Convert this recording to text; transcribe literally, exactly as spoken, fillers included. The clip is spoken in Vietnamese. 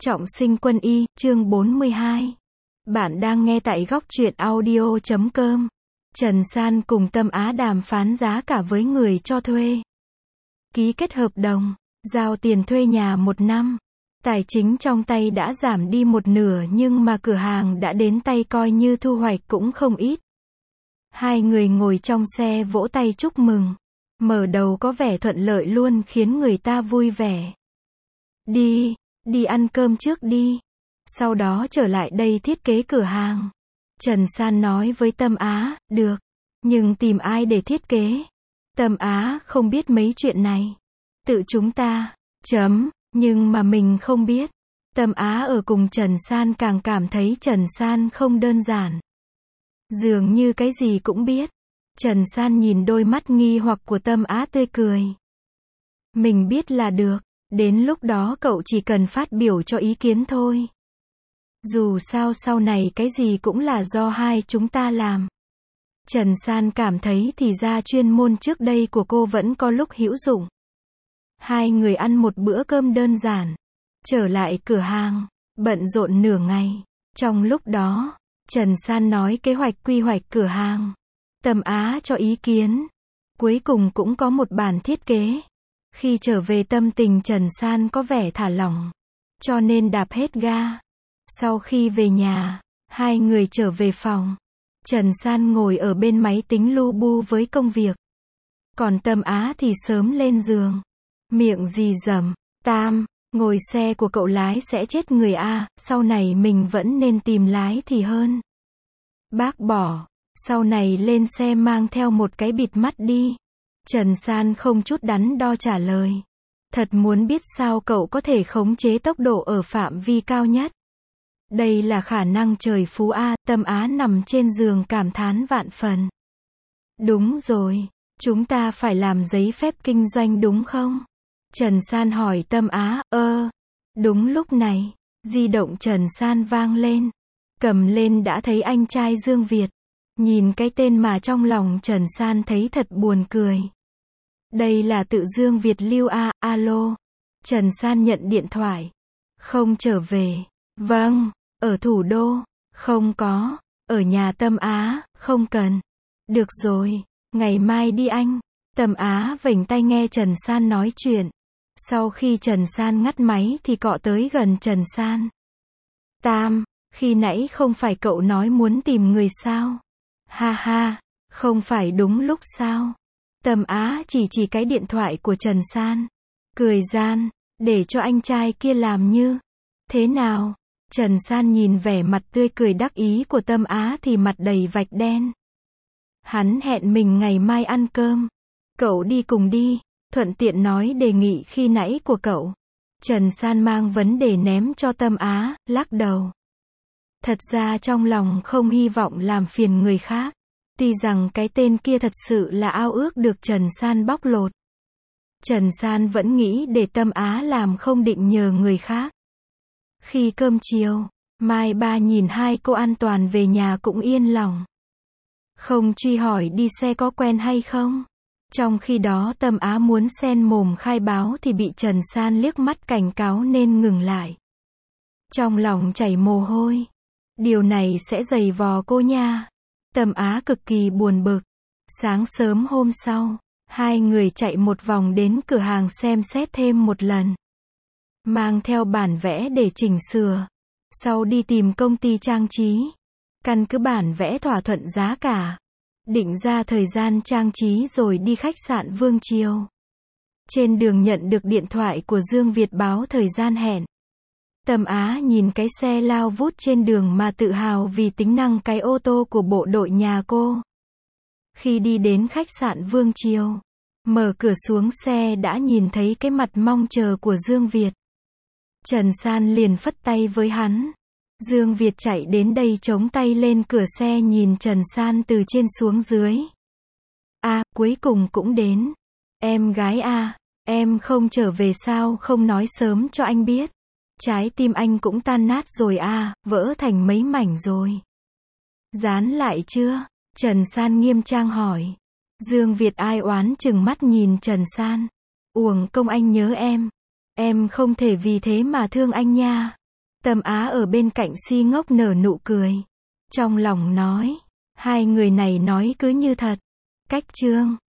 Trọng sinh quân y, chương bốn mươi hai. Bạn đang nghe tại góc truyện audio chấm com. Trần San cùng Tâm Á đàm phán giá cả với người cho thuê. Ký kết hợp đồng, giao tiền thuê nhà một năm. Tài chính trong tay đã giảm đi một nửa nhưng mà cửa hàng đã đến tay coi như thu hoạch cũng không ít. Hai người ngồi trong xe vỗ tay chúc mừng. Mở đầu có vẻ thuận lợi luôn khiến người ta vui vẻ. Đi, đi ăn cơm trước đi. Sau đó trở lại đây thiết kế cửa hàng. Trần San nói với Tâm Á, được. Nhưng tìm ai để thiết kế? Tâm Á không biết mấy chuyện này. Tự chúng ta, chấm, nhưng mà mình không biết. Tâm Á ở cùng Trần San càng cảm thấy Trần San không đơn giản. Dường như cái gì cũng biết. Trần San nhìn đôi mắt nghi hoặc của Tâm Á tươi cười. Mình biết là được. Đến lúc đó cậu chỉ cần phát biểu cho ý kiến thôi. Dù sao sau này cái gì cũng là do hai chúng ta làm. Trần San cảm thấy thì ra chuyên môn trước đây của cô vẫn có lúc hữu dụng. Hai người ăn một bữa cơm đơn giản. Trở lại cửa hàng, bận rộn nửa ngày. Trong lúc đó, Trần San nói kế hoạch quy hoạch cửa hàng. Tâm Á cho ý kiến. Cuối cùng cũng có một bản thiết kế. Khi trở về tâm tình Trần San có vẻ thả lỏng. Cho nên đạp hết ga. Sau khi về nhà, hai người trở về phòng. Trần San ngồi ở bên máy tính lu bu với công việc. Còn Tâm Á thì sớm lên giường. Miệng rì rầm, Tam, ngồi xe của cậu lái sẽ chết người a, sau này mình vẫn nên tìm lái thì hơn. Bác bỏ, sau này lên xe mang theo một cái bịt mắt đi. Trần San không chút đắn đo trả lời. Thật muốn biết sao cậu có thể khống chế tốc độ ở phạm vi cao nhất. Đây là khả năng trời phú a, Tâm Á nằm trên giường cảm thán vạn phần. Đúng rồi, chúng ta phải làm giấy phép kinh doanh đúng không? Trần San hỏi Tâm Á, ơ. Đúng lúc này, di động Trần San vang lên. Cầm lên đã thấy anh trai Dương Việt. Nhìn cái tên mà trong lòng Trần San thấy thật buồn cười. Đây là tự Dương Việt lưu a, alo. Trần San nhận điện thoại. Không trở về. Vâng, ở thủ đô. Không có. Ở nhà Tâm Á, không cần. Được rồi, ngày mai đi anh. Tâm Á vểnh tay nghe Trần San nói chuyện. Sau khi Trần San ngắt máy thì cọ tới gần Trần San. Tam, khi nãy không phải cậu nói muốn tìm người sao? Ha ha, không phải đúng lúc sao? Tâm Á chỉ chỉ cái điện thoại của Trần San. Cười gian, để cho anh trai kia làm như. Thế nào? Trần San nhìn vẻ mặt tươi cười đắc ý của Tâm Á thì mặt đầy vạch đen. Hắn hẹn mình ngày mai ăn cơm. Cậu đi cùng đi, thuận tiện nói đề nghị khi nãy của cậu. Trần San mang vấn đề ném cho Tâm Á, lắc đầu. Thật ra trong lòng không hy vọng làm phiền người khác. Tuy rằng cái tên kia thật sự là ao ước được Trần San bóc lột. Trần San vẫn nghĩ để Tâm Á làm không định nhờ người khác. Khi cơm chiều, Mai Ba nhìn hai cô an toàn về nhà cũng yên lòng. Không truy hỏi đi xe có quen hay không. Trong khi đó Tâm Á muốn xen mồm khai báo thì bị Trần San liếc mắt cảnh cáo nên ngừng lại. Trong lòng chảy mồ hôi. Điều này sẽ dày vò cô nha. Tâm Á cực kỳ buồn bực. Sáng sớm hôm sau, hai người chạy một vòng đến cửa hàng xem xét thêm một lần. Mang theo bản vẽ để chỉnh sửa. Sau đi tìm công ty trang trí. Căn cứ bản vẽ thỏa thuận giá cả. Định ra thời gian trang trí rồi đi khách sạn Vương Triều. Trên đường nhận được điện thoại của Dương Việt báo thời gian hẹn. Tâm Á nhìn cái xe lao vút trên đường mà tự hào vì tính năng cái ô tô của bộ đội nhà cô. Khi đi đến khách sạn Vương Triều, mở cửa xuống xe đã nhìn thấy cái mặt mong chờ của Dương Việt. Trần San liền phất tay với hắn. Dương Việt chạy đến đây chống tay lên cửa xe nhìn Trần San từ trên xuống dưới. A, cuối cùng cũng đến. Em gái a, em không trở về sao không nói sớm cho anh biết. Trái tim anh cũng tan nát rồi a, vỡ thành mấy mảnh rồi. Dán lại chưa? Trần San nghiêm trang hỏi. Dương Việt ai oán chừng mắt nhìn Trần San. Uổng công anh nhớ em. Em không thể vì thế mà thương anh nha. Tâm Á ở bên cạnh si ngốc nở nụ cười. Trong lòng nói, hai người này nói cứ như thật. Cách chương